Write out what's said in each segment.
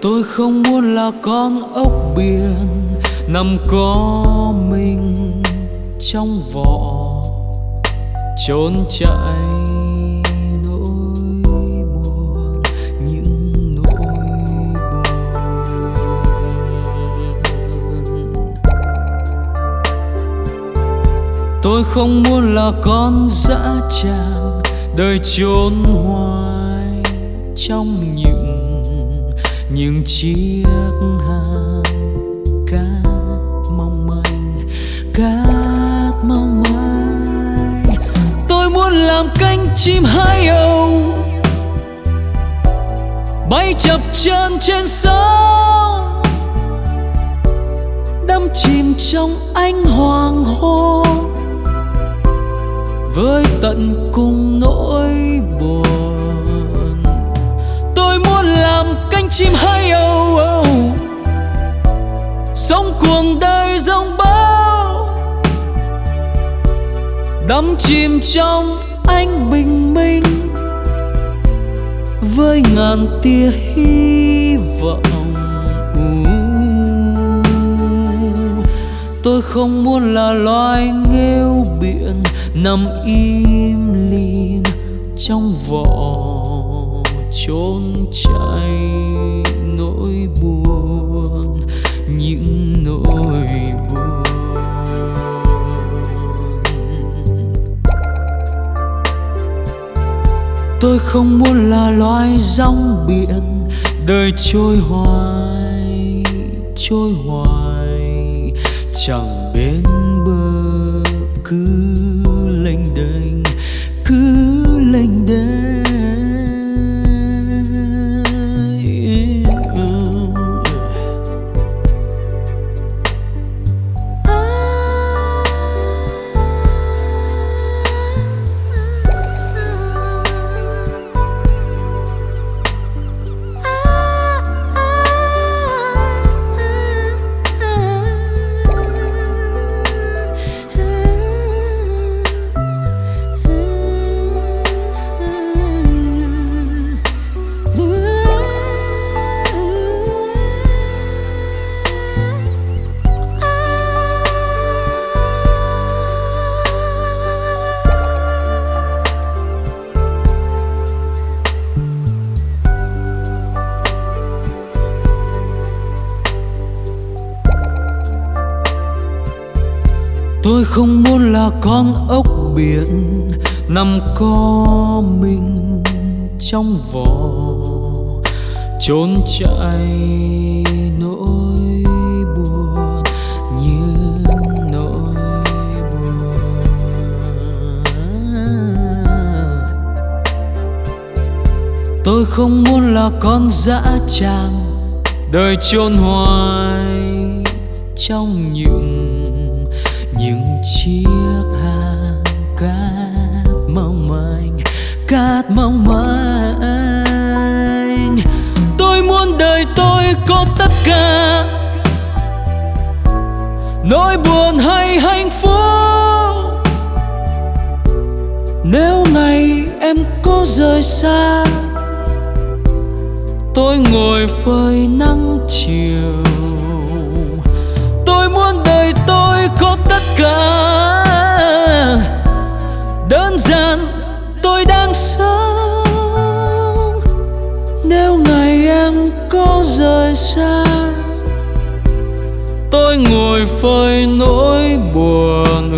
Tôi không muốn là con ốc biển nằm có mình trong vỏ, trốn chạy nỗi buồn, những nỗi buồn. Tôi không muốn là con dã tràng đời trốn hoài trong những chiếc hang cát mong manh, cát mong manh. Tôi muốn làm cánh chim hai âu bay chập chờn trên sóng, đắm chìm trong ánh hoàng hôn với tận cùng nỗi buồn. Tôi muốn làm cánh chim hai âu sống cuồng đời giông bão, đắm chìm trong ánh bình minh với ngàn tia hy vọng. Tôi không muốn là loài nghêu biển nằm im lìm trong vỏ, trốn chạy nỗi buồn, những nỗi buồn. Tôi không muốn là loài rong biển đời trôi hoài, trôi hoài chẳng bên bờ, cứ lênh đênh, cứ lênh đênh. Tôi không muốn là con ốc biển nằm co mình trong vỏ, trốn chạy nỗi buồn, như nỗi buồn. Tôi không muốn là con dã tràng đời chôn hoài trong những chiếc hang cát mong manh, cát mong manh. Tôi muốn đời tôi có tất cả nỗi buồn hay hạnh phúc. Nếu ngày em có rời xa, tôi ngồi phơi nắng chiều. Tôi muốn đời tôi có tất cả, đơn giản tôi đang sống. Nếu ngày em có rời xa, tôi ngồi phơi nỗi buồn.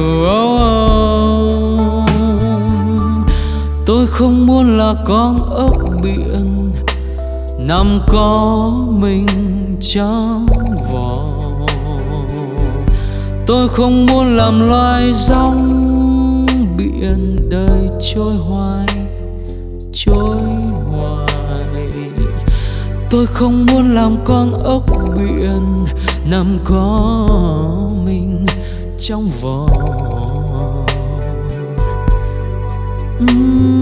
Tôi không muốn là con ốc biển nằm có mình trong vỏ. Tôi không muốn làm loài rong biển đời trôi hoài, trôi hoài. Tôi không muốn làm con ốc biển nằm có mình trong vỏ.